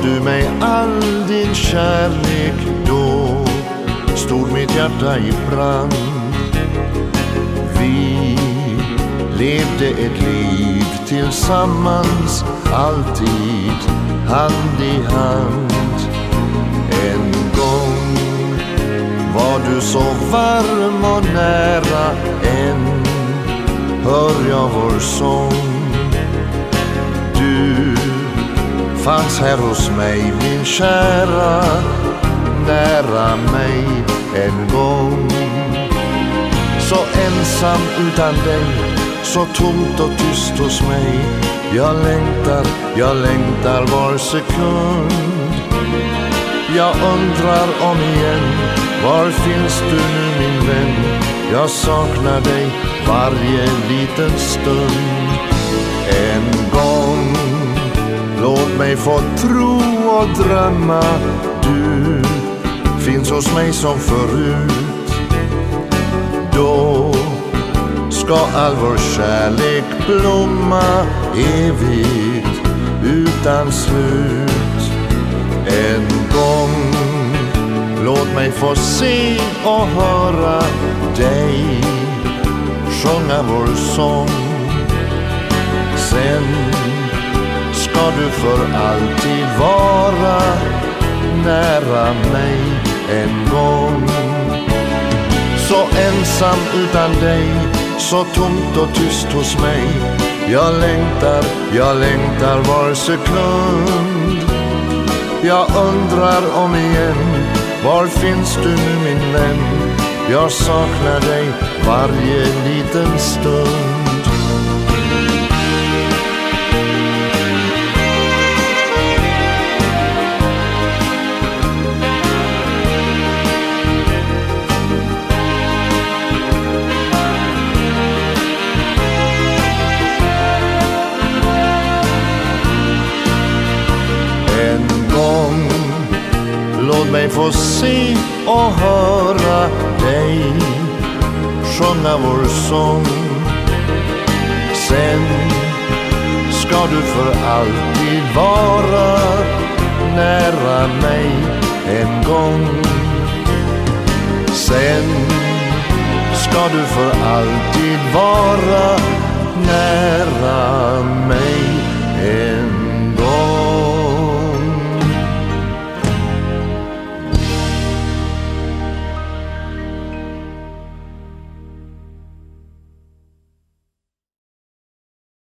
du mig all din kärlek, då stod mitt hjärta i brand. Vi levde ett liv tillsammans, alltid hand i hand. En gång var du så varm och nära, än hör jag vår sång. Du fanns här hos mig, min kära, nära mig en gång. Så ensam utan dig, så tomt och tyst hos mig. Jag längtar var sekund. Jag undrar om igen, var finns du nu min vän? Jag saknar dig varje liten stund. En gång, låt mig få tro och drömma, du finns hos mig som förut. Då ska all vår kärlek blomma evigt utan slut. En gång, låt mig få se och höra dig sjunga vår sång. Sen ska du för alltid vara nära mig en gång. Så ensam utan dig, så tomt och tyst hos mig. Jag längtar var sekund. Jag undrar om igen, var finns du nu min vän? Jag saknar dig varje liten stund. Låt mig få se och höra dig sjunga vår sång. Sen ska du för alltid vara nära mig en gång. Sen ska du för alltid vara nära mig en gång.